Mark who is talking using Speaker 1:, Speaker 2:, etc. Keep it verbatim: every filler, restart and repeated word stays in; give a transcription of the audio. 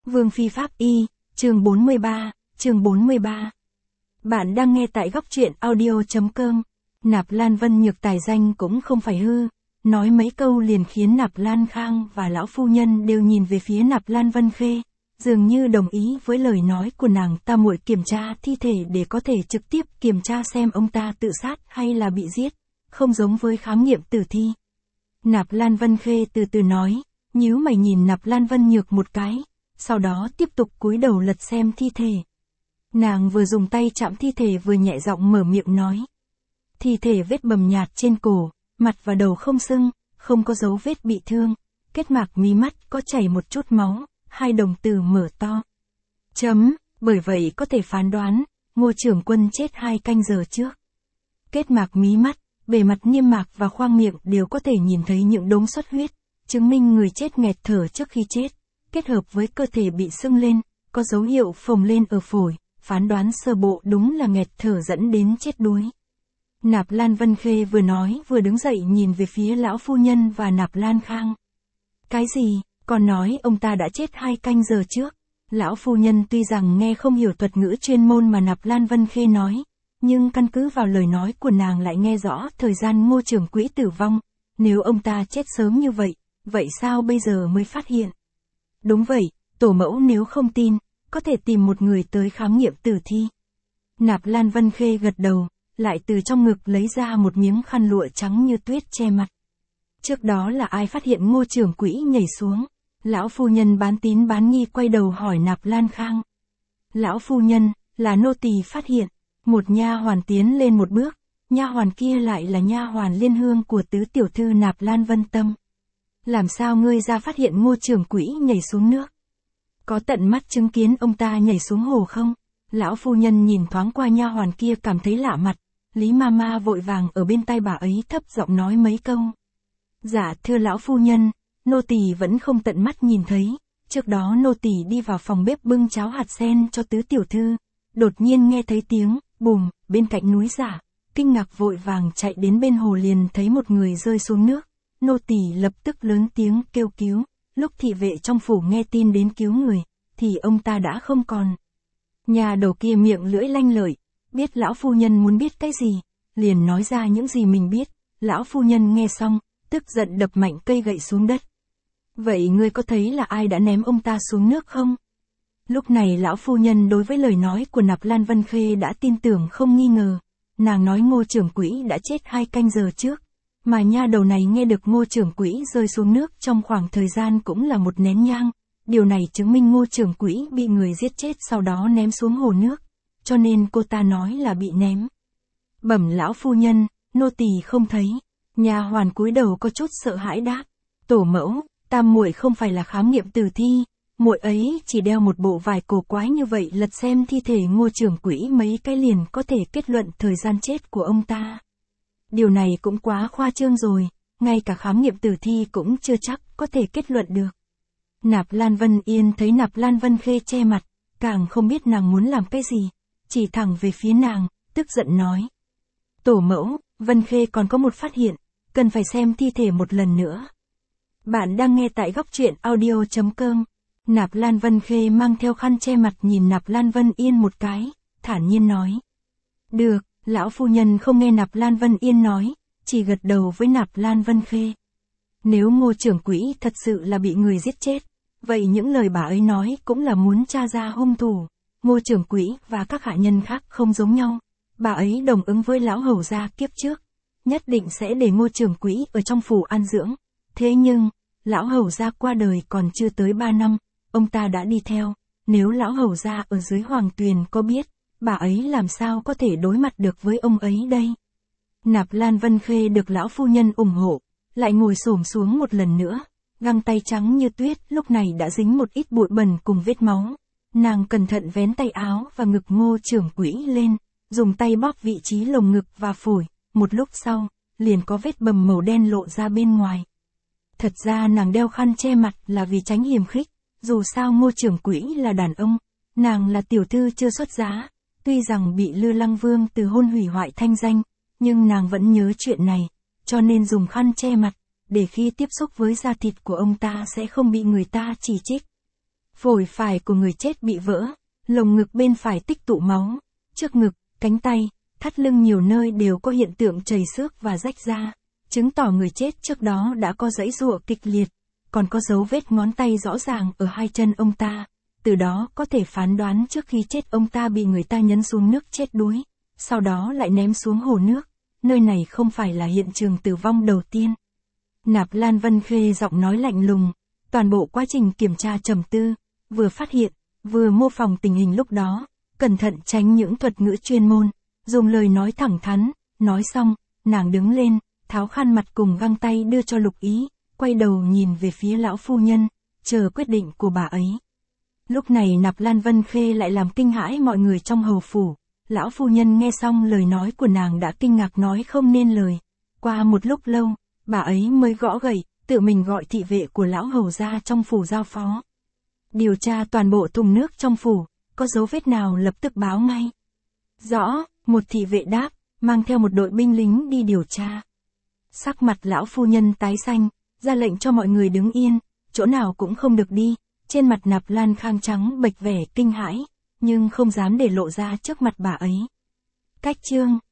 Speaker 1: Vương Phi Pháp Y, chương bốn mươi ba, chương bốn mươi ba. Bạn đang nghe tại góc truyện audio.com. Nạp Lan Vân Nhược tài danh cũng không phải hư, nói mấy câu liền khiến Nạp Lan Khang và lão phu nhân đều nhìn về phía Nạp Lan Vân Khê, dường như đồng ý với lời nói của nàng ta. Muội kiểm tra thi thể để có thể trực tiếp kiểm tra xem ông ta tự sát hay là bị giết, không giống với khám nghiệm tử thi. Nạp Lan Vân Khê từ từ nói, nhíu mày nhìn Nạp Lan Vân Nhược một cái, sau đó tiếp tục cúi đầu lật xem thi thể. Nàng vừa dùng tay chạm thi thể vừa nhẹ giọng mở miệng nói. Thi thể vết bầm nhạt trên cổ, mặt và đầu không sưng, không có dấu vết bị thương, kết mạc mí mắt có chảy một chút máu, hai đồng tử mở to. Chấm, bởi vậy có thể phán đoán, Ngô trưởng quân chết hai canh giờ trước. Kết mạc mí mắt, bề mặt niêm mạc và khoang miệng đều có thể nhìn thấy những đốm xuất huyết, chứng minh người chết nghẹt thở trước khi chết, kết hợp với cơ thể bị sưng lên, có dấu hiệu phồng lên ở phổi, phán đoán sơ bộ đúng là nghẹt thở dẫn đến chết đuối. Nạp Lan Vân Khê vừa nói vừa đứng dậy nhìn về phía lão phu nhân và Nạp Lan Khang. Cái gì, còn nói ông ta đã chết hai canh giờ trước. Lão phu nhân tuy rằng nghe không hiểu thuật ngữ chuyên môn mà Nạp Lan Vân Khê nói, nhưng căn cứ vào lời nói của nàng lại nghe rõ thời gian Ngô trưởng quỹ tử vong. Nếu ông ta chết sớm như vậy, vậy sao bây giờ mới phát hiện? Đúng vậy, tổ mẫu nếu không tin, có thể tìm một người tới khám nghiệm tử thi. Nạp Lan Vân Khê gật đầu, lại từ trong ngực lấy ra một miếng khăn lụa trắng như tuyết che mặt. Trước đó là ai phát hiện Ngô trưởng quỹ nhảy xuống? Lão phu nhân bán tín bán nghi quay đầu hỏi Nạp Lan Khang. Lão phu nhân, là nô tỳ phát hiện. Một nha hoàn tiến lên một bước, nha hoàn kia lại là nha hoàn liên hương của tứ tiểu thư Nạp Lan Vân Tâm. Làm sao ngươi ra phát hiện Ngô trưởng quỹ nhảy xuống nước? Có tận mắt chứng kiến ông ta nhảy xuống hồ không? Lão phu nhân nhìn thoáng qua nha hoàn kia cảm thấy lạ mặt, Lý Mama vội vàng ở bên tai bà ấy thấp giọng nói mấy câu. Dạ thưa lão phu nhân, nô tỳ vẫn không tận mắt nhìn thấy, trước đó nô tỳ đi vào phòng bếp bưng cháo hạt sen cho tứ tiểu thư, đột nhiên nghe thấy tiếng bùm bên cạnh núi giả, kinh ngạc vội vàng chạy đến bên hồ liền thấy một người rơi xuống nước, nô tỳ lập tức lớn tiếng kêu cứu, lúc thị vệ trong phủ nghe tin đến cứu người, thì ông ta đã không còn. Nhà đầu kia miệng lưỡi lanh lợi, biết lão phu nhân muốn biết cái gì, liền nói ra những gì mình biết, lão phu nhân nghe xong, tức giận đập mạnh cây gậy xuống đất. Vậy ngươi có thấy là ai đã ném ông ta xuống nước không? Lúc này lão phu nhân đối với lời nói của Nạp Lan Vân Khê đã tin tưởng không nghi ngờ, nàng nói Ngô trưởng quỹ đã chết hai canh giờ trước, mà nha đầu này nghe được Ngô trưởng quỹ rơi xuống nước trong khoảng thời gian cũng là một nén nhang, điều này chứng minh Ngô trưởng quỹ bị người giết chết sau đó ném xuống hồ nước, cho nên cô ta nói là bị ném. Bẩm lão phu nhân, nô tỳ không thấy. Nha hoàn cúi đầu có chút sợ hãi đáp, tổ mẫu, tam muội không phải là khám nghiệm tử thi, muội ấy chỉ đeo một bộ vải cổ quái như vậy lật xem thi thể Ngô trưởng quỹ mấy cái liền có thể kết luận thời gian chết của ông ta. Điều này cũng quá khoa trương rồi, ngay cả khám nghiệm tử thi cũng chưa chắc có thể kết luận được. Nạp Lan Vân Yên thấy Nạp Lan Vân Khê che mặt, càng không biết nàng muốn làm cái gì, chỉ thẳng về phía nàng, tức giận nói. Tổ mẫu, Vân Khê còn có một phát hiện, cần phải xem thi thể một lần nữa. Bạn đang nghe tại góc truyện audio.com. Nạp Lan Vân Khê mang theo khăn che mặt nhìn Nạp Lan Vân Yên một cái, thản nhiên nói. Được, lão phu nhân không nghe Nạp Lan Vân Yên nói, chỉ gật đầu với Nạp Lan Vân Khê. Nếu Ngô trưởng quỹ thật sự là bị người giết chết, vậy những lời bà ấy nói cũng là muốn tra ra hung thủ. Ngô trưởng quỹ và các hạ nhân khác không giống nhau, bà ấy đồng ứng với lão hầu gia kiếp trước, nhất định sẽ để Ngô trưởng quỹ ở trong phủ an dưỡng. Thế nhưng, lão hầu gia qua đời còn chưa tới ba năm, ông ta đã đi theo, nếu lão hầu gia ở dưới hoàng tuyền có biết, bà ấy làm sao có thể đối mặt được với ông ấy đây? Nạp Lan Vân Khê được lão phu nhân ủng hộ, lại ngồi xổm xuống một lần nữa, găng tay trắng như tuyết lúc này đã dính một ít bụi bẩn cùng vết máu. Nàng cẩn thận vén tay áo và ngực Ngô trưởng quỹ lên, dùng tay bóp vị trí lồng ngực và phổi, một lúc sau, liền có vết bầm màu đen lộ ra bên ngoài. Thật ra nàng đeo khăn che mặt là vì tránh hiềm khích, dù sao Ngô trưởng quỹ là đàn ông, nàng là tiểu thư chưa xuất giá, tuy rằng bị Lư Lăng Vương từ hôn hủy hoại thanh danh, nhưng nàng vẫn nhớ chuyện này, cho nên dùng khăn che mặt, để khi tiếp xúc với da thịt của ông ta sẽ không bị người ta chỉ trích. Phổi phải của người chết bị vỡ, lồng ngực bên phải tích tụ máu, trước ngực, cánh tay, thắt lưng nhiều nơi đều có hiện tượng chảy xước và rách ra, chứng tỏ người chết trước đó đã có giãy giụa kịch liệt, còn có dấu vết ngón tay rõ ràng ở hai chân ông ta, từ đó có thể phán đoán trước khi chết ông ta bị người ta nhấn xuống nước chết đuối, sau đó lại ném xuống hồ nước, nơi này không phải là hiện trường tử vong đầu tiên. Nạp Lan Vân Khê giọng nói lạnh lùng, toàn bộ quá trình kiểm tra trầm tư, vừa phát hiện, vừa mô phỏng tình hình lúc đó, cẩn thận tránh những thuật ngữ chuyên môn, dùng lời nói thẳng thắn, nói xong, nàng đứng lên, tháo khăn mặt cùng găng tay đưa cho Lục Ý, quay đầu nhìn về phía lão phu nhân, chờ quyết định của bà ấy. Lúc này Nạp Lan Vân Khê lại làm kinh hãi mọi người trong hầu phủ, lão phu nhân nghe xong lời nói của nàng đã kinh ngạc nói không nên lời. Qua một lúc lâu, bà ấy mới gõ gậy, tự mình gọi thị vệ của lão hầu ra trong phủ giao phó. Điều tra toàn bộ thùng nước trong phủ, có dấu vết nào lập tức báo ngay. Rõ, một thị vệ đáp, mang theo một đội binh lính đi điều tra. Sắc mặt lão phu nhân tái xanh, ra lệnh cho mọi người đứng yên, chỗ nào cũng không được đi, trên mặt Nạp Lan Khang trắng bệch vẻ kinh hãi, nhưng không dám để lộ ra trước mặt bà ấy. Cách chương